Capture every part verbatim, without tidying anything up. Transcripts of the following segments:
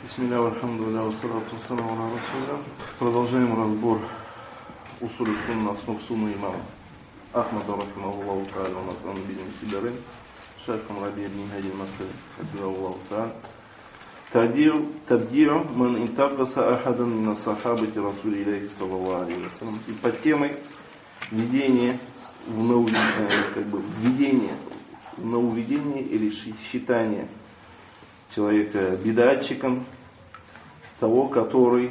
Бисмилля, алхамдулилля, вассалату вассаламу аля расулилля. Продолжаем разбор усуль сунна, основ сунны имама Ахмада рахимахуллаху та'аля, у нас на Набидим Сидарин, шейхом Раби ибн Хади Макки, хafизахуллаху та'аля. Табди'у ман интакаса ахадан мина сахабати Расулиллахи саллаллаху алейхи ва саллям. И под темой введение в нововведение, как бы введение в нововведение или считание человека бедатчиком, того, который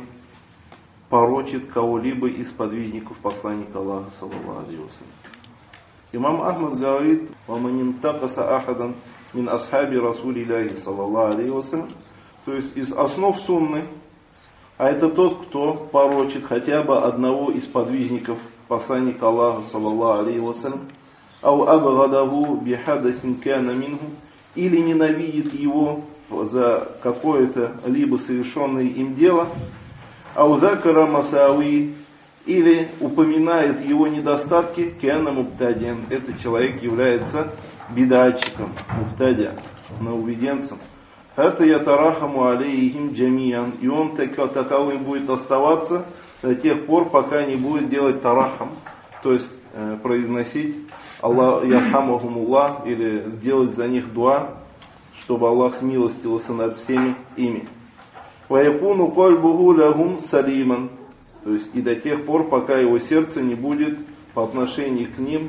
порочит кого-либо из подвижников посланника Аллаха саллаллаху алейхи ва саллям. Имам Ахмад говорит: «Ваман интакаса ахадан мин асхаби Расулиллахи саллаллаху алейхи ва саллям». То есть из основ сунны, а это тот, кто порочит хотя бы одного из подвижников посланника Аллаха саллаллаху алейхи ва саллям, ау абгадаху бихадасин кана минху, или ненавидит его за какое-то либо совершенное им дело, аудакара масауи, или упоминает его недостатки, кена муптадиан, этот человек является бедатчиком, муптадиан, нововведенцем. Это ятарахаму алейхим джамиян, и он таковым будет оставаться до тех пор, пока не будет делать тарахам, то есть э, произносить Аллах ярхамахумуллах, или делать за них дуа, чтобы Аллах смилостивился над всеми ими. Ваякуну кальбуху лягум салиман, то есть и до тех пор, пока его сердце не будет по отношению к ним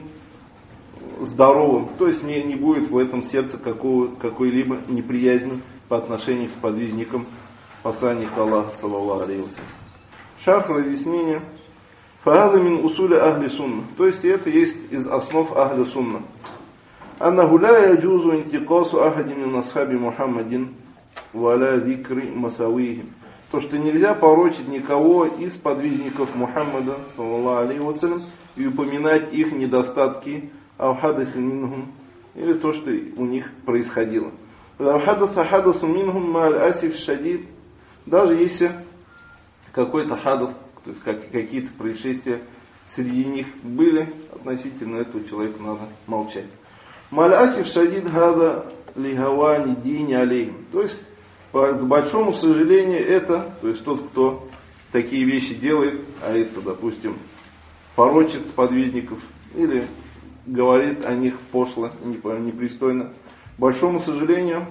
здоровым, то есть не, не будет в этом сердце какого, какой-либо неприязни по отношению к сподвижникам посланника Аллаха саллаллаху алейхи ва саллям. Шарх, разъяснение. Фахада мин усуля ахли сунна, то есть это есть из основ ахли сунна. أنه لا يجوز انتقاص أحد من أصحاب محمد ولا ذكر مساويهم. То, что нельзя порочить никого из подвижников Мухаммада саллаллаху алейхи ва саллям и упоминать их недостатки, аухадасин минхум, или то, что у них происходило. Аухадаса хадасу минхум ма'аль асиф шадид, даже если какой-то хадас, то есть как, какие-то происшествия среди них были, относительно этого человека надо молчать. Малясив шадид гада лигавани дини алейхим. То есть, по, к большому сожалению, это, то есть тот, кто такие вещи делает, а это, допустим, порочит сподвижников или говорит о них пошло, непристойно, к большому сожалению,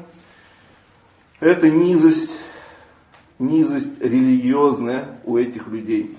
это низость, низость религиозная у этих людей.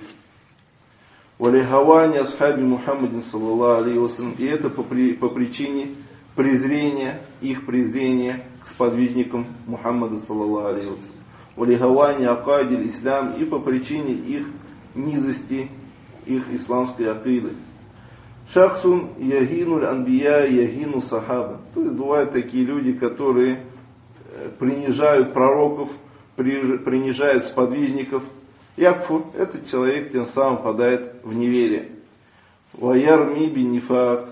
Валихавани асхаби Мухаммадин саллаллаху алейхи ва саллям. И это по, при, по причине презрения, их презрения к сподвижникам Мухаммада саллаллаху алейхи ва саллям. Валихавани акадиль ислам, и по причине их низости, их исламской акиды. Шахсун ягинуль анбия ягину сахаба. То есть бывают такие люди, которые принижают пророков, принижают сподвижников. Якфу, этот человек тем самым падает в неверие. Ваярми бин нифак.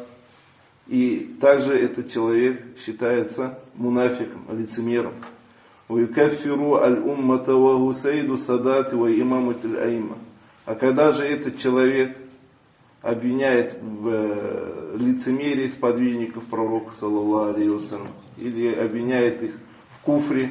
И также этот человек считается мунафиком, лицемером. Ваюкаффиру аль-уммата ва гусейду садати ва имаматуль аимма. А когда же этот человек обвиняет в лицемерии сподвижников пророка саллаллаху алейхи ва саллям, или обвиняет их в куфре,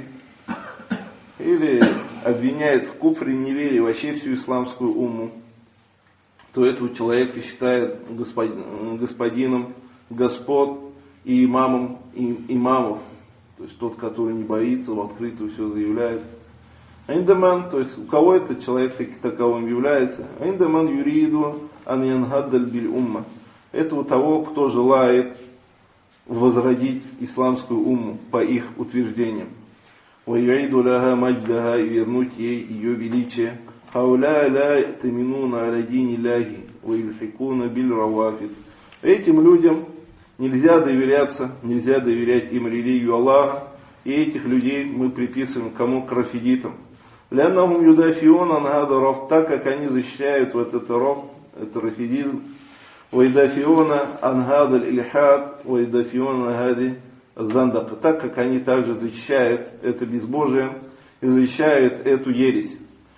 или обвиняет в куфре, неверии вообще всю исламскую умму, то этого человека считает господин, господином господ и имамом и, имамов, то есть тот, который не боится, в открытую все заявляет. Айндаман, то есть у кого этот человек таковым является? Айндаман юриду ан янгаддаль биль умма. Это у того, кто желает возродить исламскую умму по их утверждениям. وَيُعِيدُ لَهَا مَجْدَهَا, и вернуть ей ее величие. هَؤُلَاءِ لَا يَأْتَمِنُونَ عَلَى دِينِ اللَّهِ وَيُلْحِقُونَ بِالْرَوَافِضِ. Этим людям нельзя доверяться, нельзя доверять им религию Аллаха, и этих людей мы приписываем кому? К рафидитам. لَأَنَّهُمْ يُدَافِعُونَ عَنْ هَذَا الرَّفْض, так как они защищают вот этот раф, это рафидизм. وَيُدَافِعُونَ عَنْ هَذَا الْإِلْحَادِ وَيُدَافِعُونَ عَنْ هَذِهِ Зандака, так как они также защищают это безбожие и защищают эту ересь.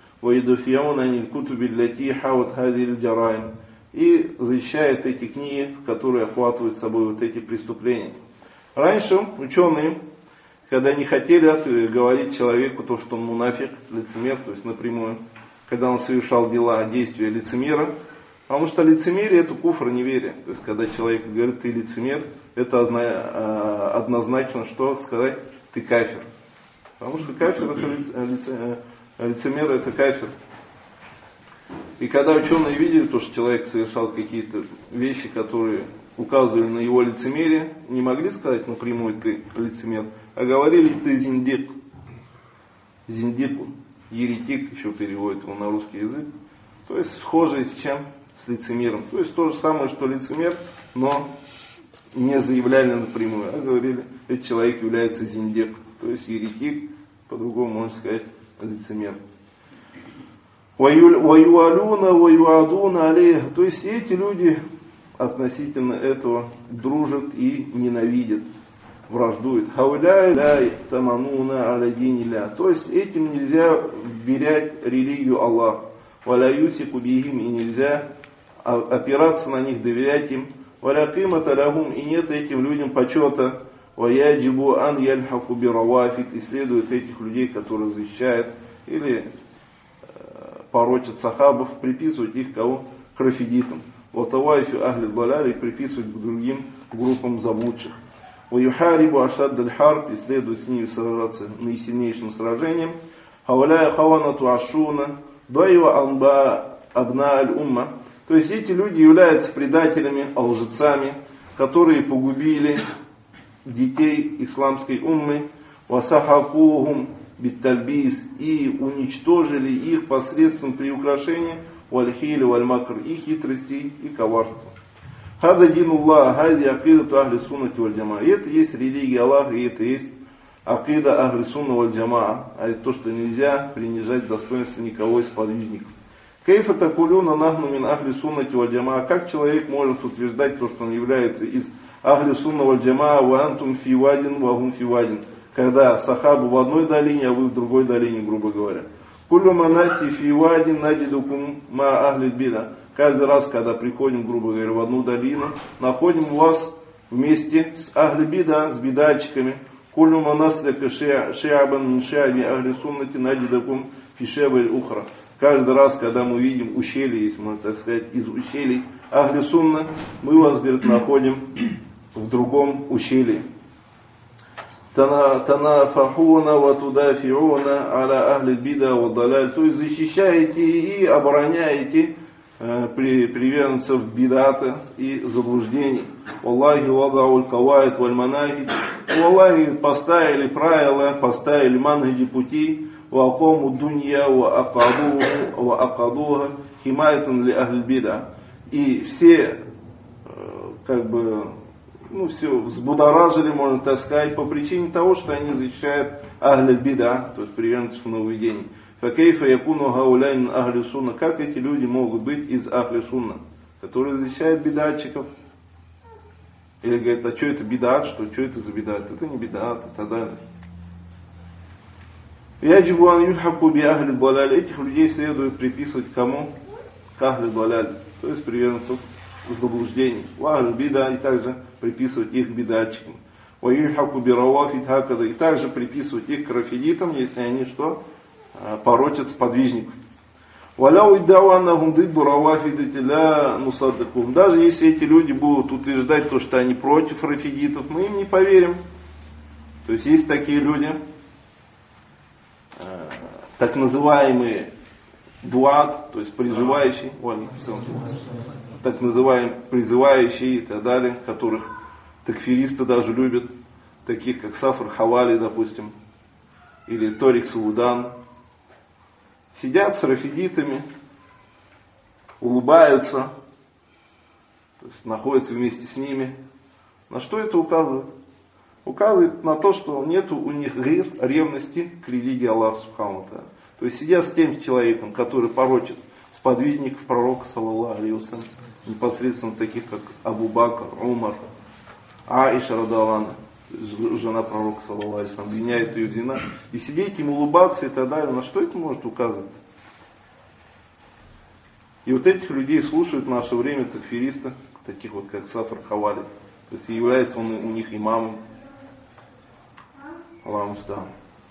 И защищают эти книги, которые охватывают собой вот эти преступления. Раньше ученые, когда не хотели говорить человеку то, что он мунафик, лицемер, то есть напрямую, когда он совершал дела, действия лицемера. Потому что лицемерие это куфр, неверие. То есть когда человек говорит, ты лицемер, это однозначно что сказать, ты кафир. Потому что кафир это лицемер, лицемер это кафир. И когда ученые видели то, что человек совершал какие-то вещи, которые указывали на его лицемерие, не могли сказать напрямую ты лицемер, а говорили ты зиндик. Зиндику, еретик, еще переводит его на русский язык. То есть схожий с чем? С лицемером. То есть то же самое, что лицемер, но не заявляли напрямую, а говорили, этот человек является зиндик. То есть еретик, по-другому можно сказать, лицемер. Ваюалюна, ваюадуна алейх. То есть эти люди относительно этого дружат и ненавидят, враждуют. Хауляй ля тамануна аля динилля. То есть этим нельзя вверять религию Аллаха. Валя юсику бихим, и нельзя опираться на них, доверять им. Валя кимата лягум, и нет этим людям почета. Ваяджибу ан яльхаку биравафит, и следует этих людей, которые защищают или порочат сахабов, приписывать их кого? К рафидитам. Ватавайфи ахли даляли, приписывать к другим группам заблудших. Ваюхарибу ашад аль-харб, и следует с ними сражаться наисильнейшим сражением. Хаваляя хаванату ашуна, дайва анба абна аль-умма. То есть эти люди являются предателями, лжецами, которые погубили детей исламской уммы. Васахакухум биттальбис, и уничтожили их посредством приукрашения, вальхили вальмакр, и хитростей, и коварства. Хада динуллах, хади акидату ахли суннати валь джамаа. И это есть религия Аллаха, и это есть акида ахли сунна валь джамаа. А это то, что нельзя принижать достоинство никого из подвижников. Кейфа такулюна нахну мин ахли суннати валь джамаа. Как человек может утверждать то, что он является из ахли сунна валь джамаа, ва антум фи вадин, ва гум фи вадин. Когда сахабы в одной долине, а вы в другой долине, грубо говоря. Кулю манати фи вадин надидукум ма ахли бида. Каждый раз, когда приходим, грубо говоря, в одну долину, находим вас вместе с ахли бида, с бидачиками. Кулю манаслика шиабан мин шиаби ахли суннати надидукум фи шиабаль ухра. Каждый раз, когда мы видим ущелье, если можно так сказать, из ущелий ахли сунна, мы вас, говорит, находим в другом ущелье. Танафахуна ва тудафиуна аля ахли бида ва даляль. То есть защищаете и обороняете э, при, приверженцев бидата и заблуждений. Аллахи вадауль кавайт валь манахи. Аллахи поставили правила, поставили манхаджи пути. Ва акому дунья ва акадуха химайтан ли ахли бида. И все э, как бы ну все, взбудоражили, можно так сказать, по причине того, что они защищают ахль бида, то есть приверженцев нововведений. Факейфа якуну гауляйн ахли сунна. Как эти люди могут быть из ахли сунна, которые защищают бидатчиков? Или говорят, а что это бидат, что, что это за бидат? Это не бидат, и так далее. Яджибу ан юльхаку би ахли даляль. Этих людей следует приписывать кому? К ахли даляль, то есть приверженцев заблуждений. Вахль бида, и также приписывать их бидатчикам. Ваюльхаку би равафит хакада, и также приписывать их к рафидитам, если они что? Порочат сподвижников. Валяу иддауаннахум дидду равафидати ля нусаддакум. Даже если эти люди будут утверждать то, что они против рафидитов, мы им не поверим. То есть есть такие люди, так называемые дуат, то есть призывающие, так называемые призывающие и так далее, которых такфиристы даже любят, таких как Сафр Хавали, допустим, или Торик Саудан, сидят с рафидитами, улыбаются, то есть находятся вместе с ними. На что это указывает? Указывает на то, что нет у них гир, ревности к религии Аллаха Субхану ва Тааля. То есть сидят с тем человеком, который порочит сподвижников пророка, саллаллаху алейхи ва саллям, непосредственно таких как Абу Бакр, Умар, Аиша радаллаху анха, жена пророка, саллаллаху алейхи ва саллям, обвиняет ее в зина, и сидеть им улыбаться и так далее. На что это может указывать? И вот этих людей слушают в наше время такфиристы, таких вот как Сафр Хавали, то есть является он у них имамом. Аллаху муста'ан.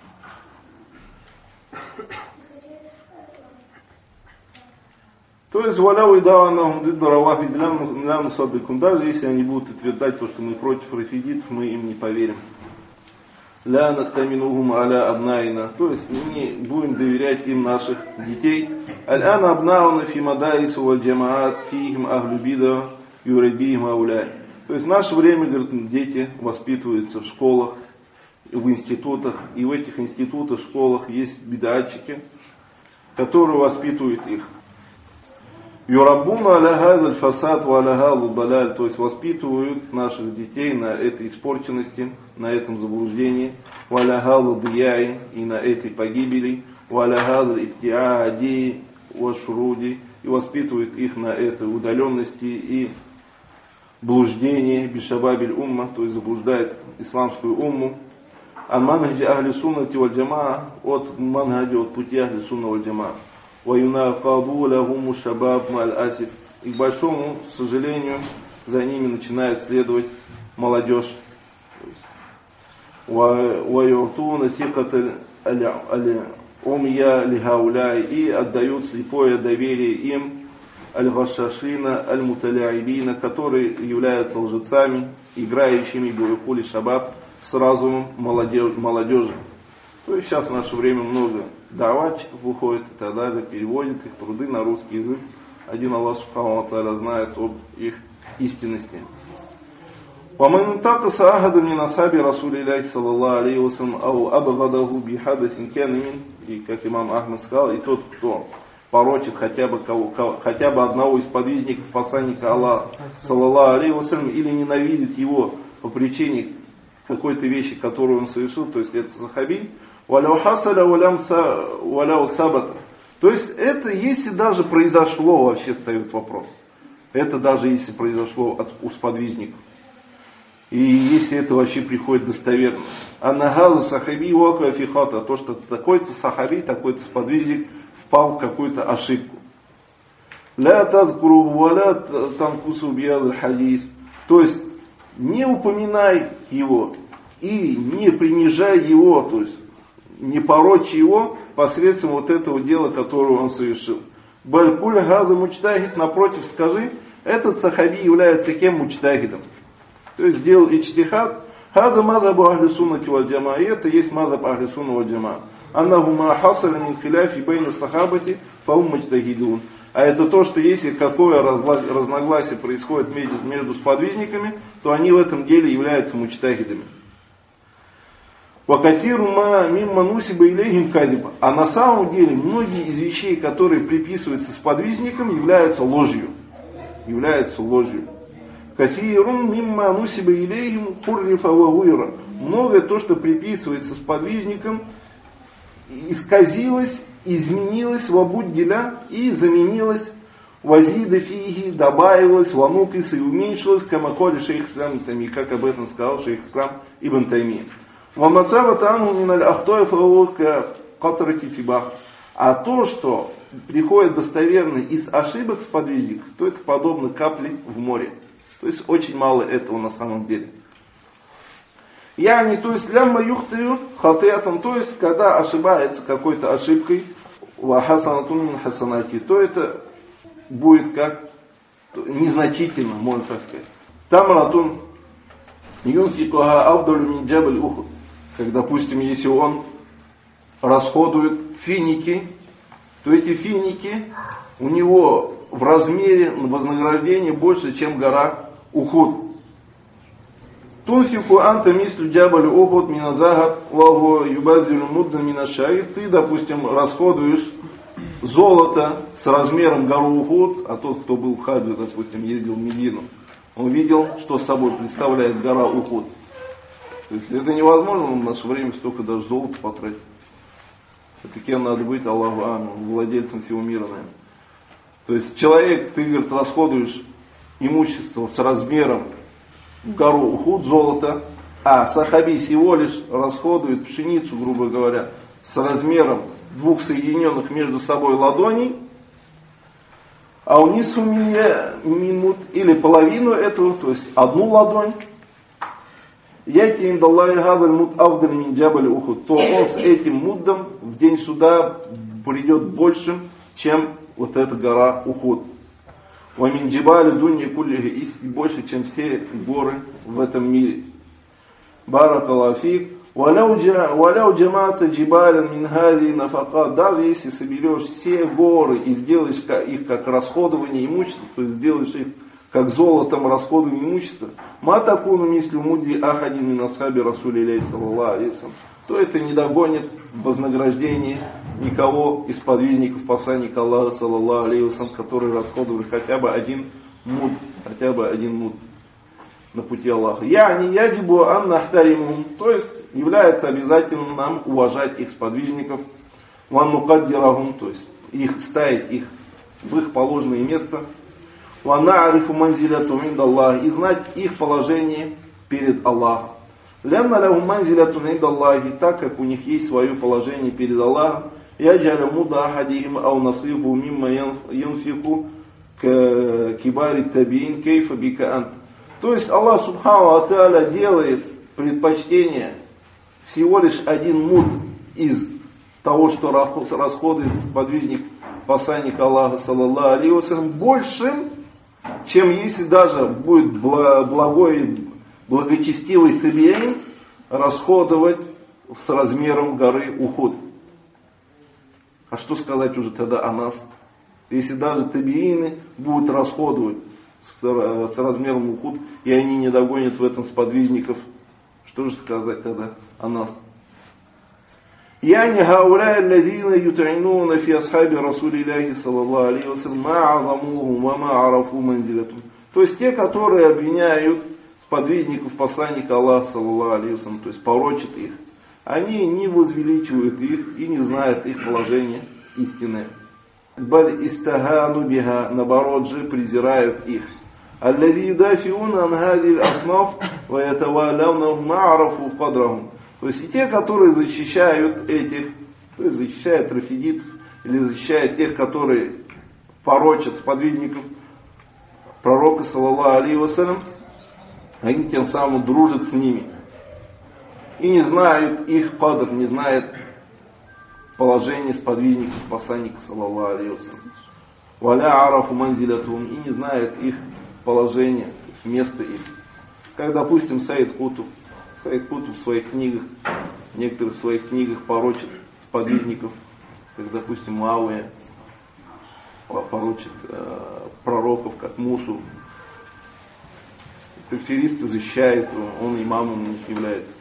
То есть, валяу и даванахум дидду равахи ляну садыкум. Даже если они будут утверждать то, что мы против рафидитов, мы им не поверим. Ля наттаминухум аля абнаина. То есть, мы не будем доверять им наших детей. Аль-ана абнауна фи мадарису валь джамаат фихим ахлю бида юрабихим ауляй. То есть, в наше время, говорят, дети воспитываются в школах, в институтах. И в этих институтах, школах есть бидатчики, которые воспитывают их. Юраббуна аля хазаль фасад ва аля хазаль даляль, то есть воспитывают наших детей на этой испорченности, на этом заблуждении, ва аля хазаль дияй, и на этой погибели, ва аля хазаль иптиаади ва шуруди, и воспитывают их на этой удаленности и блуждении, бишабабиль умма, то есть заблуждает исламскую умму. Ан манхаджи ахли суннати валь джамаа, от манхаджи, от пути ахли сунна валь джамаа. وَيُنَافَضُوا لَهُمُ الشَّبَابُ مَعَ الْأَسِفِ. И к большому сожалению за ними начинает следовать молодежь. وَيُعْطُونَ ثِقَةَ الْأُمْيَا لِهَؤُلَاءِ. И отдают слепое доверие им, аль-гашашина, аль-муталяибина, которые являются лжецами, играющими биукули шабаб, с разумом молодежи. То есть сейчас в наше время много даватчиков выходит и так далее, переводит их труды на русский язык. Один Аллах Субхану ва Тааля знает об их истинности. وَمَنْ انْتَقَصَ أَحَدٌ مِنْ أَصْحَابِ رَسُولِ اللَّهِ صَلَّى اللَّهُ عَلَيْهِ وَسَلَّمَ أَوْ أَبْغَضَهُ بِحَدَثٍ كَانَ مِنْهُ. И как имам Ахмад сказал, и тот, кто порочит хотя бы, кого, хотя бы одного из подвижников посланника Аллаха, саллаллаху алейхи вассалям, или ненавидит его по причине какой-то вещи, которую он совершил, то есть это сахаби, валяу хасаля валяу сабата. То есть это если даже произошло, вообще встает вопрос. Это даже если произошло от, у сподвижников. И если это вообще приходит достоверно. Аннахаза сахаби уака фихата. То, что такой-то сахаби, такой-то сподвижник впал в какую-то ошибку. Ля тазкуру валя танкусу бияд хадис. То есть не упоминай его и не принижай его, то есть не порочи его посредством вот этого дела, которое он совершил. Балькуль газа мучтахид, напротив, скажи, этот сахаби является кем мучтахидом? То есть сделал ичтихад. Газа мазабу ахли суннати валь джамаа. И это есть мазаб ахли сунна валь джамаа. Аннаху ма хасаля мин хиляфи байна сахабати фаум мучтахидун. А это то, что если какое разногласие происходит между, между сподвижниками, то они в этом деле являются мучтахидами. Вакатиру ма мимма нусиба илейхим кадиба. А на самом деле многие из вещей, которые приписываются сподвижникам, являются ложью. Являются ложью. Катирун мимма нусиба илейхим хуррифа ва гуйра. Многое то, что приписывается сподвижникам, исказилось, изменилось в абуддиля и заменилось вазида фиги, добавилось, ванукиса и уменьшилось, камаколи шейх ислам Тайми, как об этом сказал шейх ислам Ибн Тайми. А то, что приходит достоверно из ошибок сподвижников, то это подобно капле в море. То есть очень мало этого на самом деле. Я не, то есть лямма юхтаю хатиатом, то есть когда ошибается какой-то ошибкой, вахасанатун мин хасанати, то это будет как незначительно, можно так сказать. Тамратун юнфикуха авдалю мин джабаль ухуд. Как, допустим, если он расходует финики, то эти финики у него в размере вознаграждения больше, чем гора Ухуд. Тунфику анта мислю джабаль ухуд миназахаб ваху юбазилю мудда минашаир. Ты, допустим, расходуешь золото с размером гору Ухуд, а тот, кто был в хаджи, допустим, ездил в Медину, он видел, что собой представляет гора Ухуд. То есть это невозможно в наше время столько даже золота потратить. Это кем надо быть, Аллаху амин, владельцем всего мира, наверное. То есть человек, ты, говорит, расходуешь имущество с размером в гору Ухуд золота, а сахаби всего лишь расходует пшеницу, грубо говоря, с размером двух соединенных между собой ладоней, а у нису минут или половину этого, то есть одну ладонь, яти индаллахи гадаль муд авдаль мин джабаль Ухуд, то он с этим муддом в день суда придет большим, чем вот эта гора Ухуд. Ва мин джибали дунья куллихи, и больше, чем все горы в этом мире. Баракаллаху фик. Валяу джамата джибалян мин хади нафакат, даже если соберешь все горы и сделаешь их как расходование имущества, то есть сделаешь их как золотом расходование имущества, матакуну мислю мудри ахадин мин асхаби расулилляхи саллаллаху алейхи вассалям, то это не догонит вознаграждение никого из подвижников посланника Аллаха саллаллаху алейхи вассалям, которые расходовали хотя бы один муд, хотя бы один муд на пути Аллаха. Я не яджибу ан нахтаримум, то есть является обязательным нам уважать их сподвижников, ван нукаддирахум, то есть их ставить их в их положенное место, ван наарифу манзиляту индаллах, и знать их положение перед Аллахом. Лянна лахум манзиляту индаллахи, так как у них есть свое положение перед Аллахом, яджаля муда ахадихим ау насифу мимма янфику к кибари табиин кейфа бика ант. То есть Аллах субхану ва тааля делает предпочтение всего лишь один муд из того, что расходует подвижник посланника Аллаха саллаллаху алейхи вассалям, большим, чем если даже будет благой, благочестивый табиин расходовать с размером горы Ухуд. А что сказать уже тогда о нас? Если даже табиины будут расходовать с размером Ухуд, и они не догонят в этом сподвижников, что же сказать тогда о нас? Яни хауля аллазина ютайнуна фи асхаби расулилляхи саллаллаху алейхи вассалям ма азамухум ва ма арафу манзилатум. То есть те, которые обвиняют сподвижников посланника Аллаха саллаллаху алейхи вассалям, то есть порочат их, они не возвеличивают их и не знают их положение истинное. Баль истагану биха, наоборот же презирают их. Аллази юдафиуна ан хади аснаф ва ятавалявна ма арафу кадрахум. То есть и те, которые защищают этих, то есть защищают рафидитов, или защищают тех, которые порочат сподвижников пророка саллаллаху алейхи вассалям, они тем самым дружат с ними. И не знают их кадр, не знают положение сподвижников посланника саллаллаху алейхи вассалям. Валя арафу манзилятум, и не знают их положение, место их. Как, допустим, Саид Кутуб. Саид Кутуб в своих книгах, в некоторых своих книгах порочит сподвижников, как, допустим, Муавия, порочит э, пророков, как Мусу. Такфиристы защищают, он имамом у них является.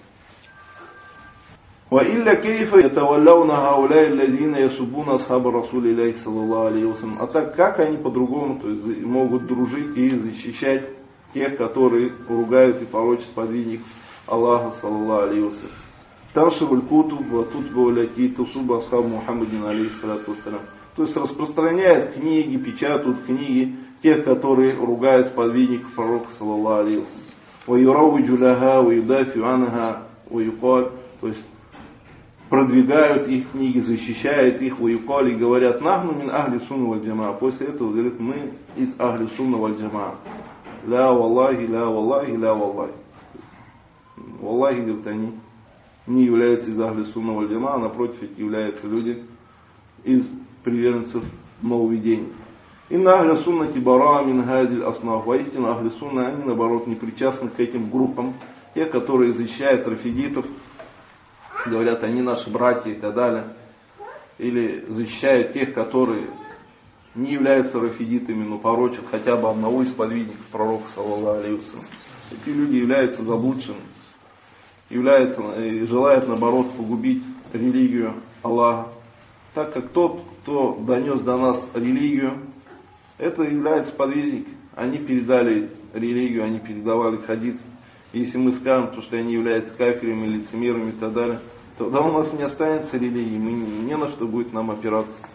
وإلا كيف يتولون هؤلاء الذين يسبون أصحاب رسول الله صلى الله عليه وسلم. А так как они по-другому, то есть могут дружить и защищать тех, которые ругают и порочат сподвижников Аллаха саллаллаху алейхи вассалям. Таншируль кутуб ва тутба ляти тусуба асхаб Мухаммадин алейхи салату вассалям. То есть распространяют книги, печатают книги тех, которые ругают сподвижников пророка саллаллаху алейхи вассалям. Ва юравиджу лаха ва юдафи анха ва юкаль, то есть продвигают их книги, защищают их, ваюкали, и говорят, нахну мин ахли сунна валь джамаа. После этого говорят, мы из ахли сунна валь джамаа. Ля валлахи, ля валлахи, ля валлахи. Валлахи, говорят, они не являются из ахли сунна валь джамаа, а напротив, эти являются люди из приверженцев нововведений. Инна ахли суннати бара мин хадиль аснаф. Воистину ахли сунна, они наоборот не причастны к этим группам, те, которые защищают рафидитов, говорят, они наши братья и так далее. Или защищают тех, которые не являются рафидитами, но порочат хотя бы одного из подвижников пророка саллаллаху алейхи вассалям. Эти люди являются заблудшими, являются и желают наоборот погубить религию Аллаха. Так как тот, кто донес до нас религию, это является подвижник. Они передали религию, они передавали хадис. Если мы скажем, то, что они являются кафирами, лицемерами и так далее, тогда у нас не останется религии, мы не, не на что будет нам опираться.